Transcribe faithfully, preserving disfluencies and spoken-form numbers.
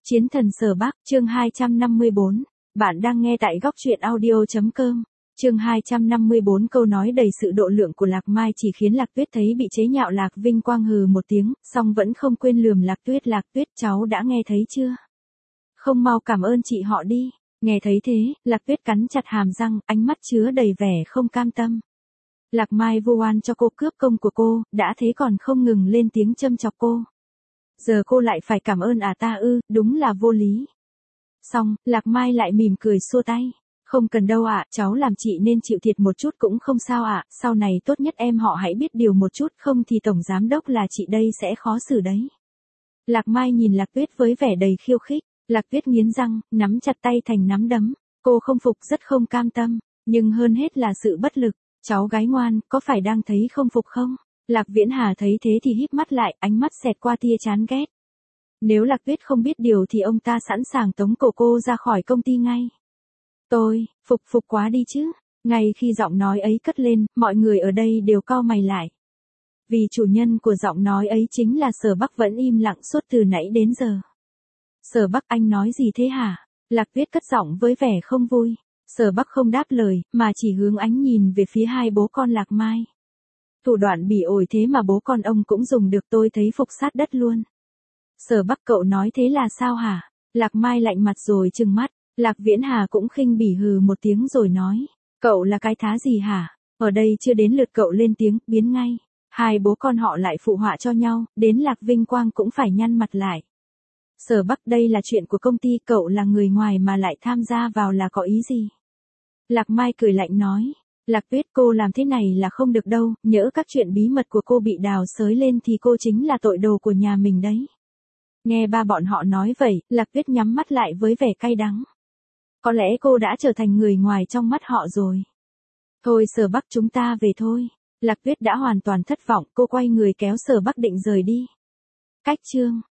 Chiến thần Sở Bắc, chương hai trăm năm mươi bốn. Bạn đang nghe tại góc truyện audio.com. Chương hai trăm năm mươi bốn câu nói đầy sự độ lượng của Lạc Mai chỉ khiến Lạc Tuyết thấy bị chế nhạo. Lạc Vinh Quang hừ một tiếng, song vẫn không quên lườm Lạc Tuyết. Lạc Tuyết, cháu đã nghe thấy chưa? Không mau cảm ơn chị họ đi. Nghe thấy thế, Lạc Tuyết cắn chặt hàm răng, ánh mắt chứa đầy vẻ không cam tâm. Lạc Mai vu oan cho cô cướp công của cô, đã thế còn không ngừng lên tiếng châm chọc cô. Giờ cô lại phải cảm ơn à ta ư, đúng là vô lý. Xong, Lạc Mai lại mỉm cười xua tay. Không cần đâu ạ, cháu làm chị nên chịu thiệt một chút cũng không sao ạ, sau này tốt nhất em họ hãy biết điều một chút, không thì tổng giám đốc là chị đây sẽ khó xử đấy. Lạc Mai nhìn Lạc Tuyết với vẻ đầy khiêu khích, Lạc Tuyết nghiến răng, nắm chặt tay thành nắm đấm, cô không phục rất không cam tâm, nhưng hơn hết là sự bất lực. Cháu gái ngoan, có phải đang thấy không phục không? Lạc Viễn Hà thấy thế thì híp mắt lại, ánh mắt xẹt qua tia chán ghét. Nếu Lạc Tuyết không biết điều thì ông ta sẵn sàng tống cổ cô ra khỏi công ty ngay. Tôi, phục phục quá đi chứ. Ngay khi giọng nói ấy cất lên, mọi người ở đây đều cau mày lại. Vì chủ nhân của giọng nói ấy chính là Sở Bắc vẫn im lặng suốt từ nãy đến giờ. Sở Bắc, anh nói gì thế hả? Lạc Tuyết cất giọng với vẻ không vui. Sở Bắc không đáp lời, mà chỉ hướng ánh nhìn về phía hai bố con Lạc Mai. Thủ đoạn bỉ ổi thế mà bố con ông cũng dùng được, tôi thấy phục sát đất luôn. Sở Bắc, cậu nói thế là sao hả? Lạc Mai lạnh mặt rồi trừng mắt. Lạc Viễn Hà cũng khinh bỉ hừ một tiếng rồi nói. Cậu là cái thá gì hả? Ở đây chưa đến lượt cậu lên tiếng, biến ngay. Hai bố con họ lại phụ họa cho nhau, đến Lạc Vinh Quang cũng phải nhăn mặt lại. Sở Bắc, đây là chuyện của công ty, cậu là người ngoài mà lại tham gia vào là có ý gì? Lạc Mai cười lạnh nói. Lạc Tuyết, cô làm thế này là không được đâu, nhỡ các chuyện bí mật của cô bị đào xới lên thì cô chính là tội đồ của nhà mình đấy. Nghe ba bọn họ nói vậy, Lạc Tuyết nhắm mắt lại với vẻ cay đắng. Có lẽ cô đã trở thành người ngoài trong mắt họ rồi. Thôi Sở Bắc, chúng ta về thôi. Lạc Tuyết đã hoàn toàn thất vọng, cô quay người kéo Sở Bắc định rời đi. Cách chương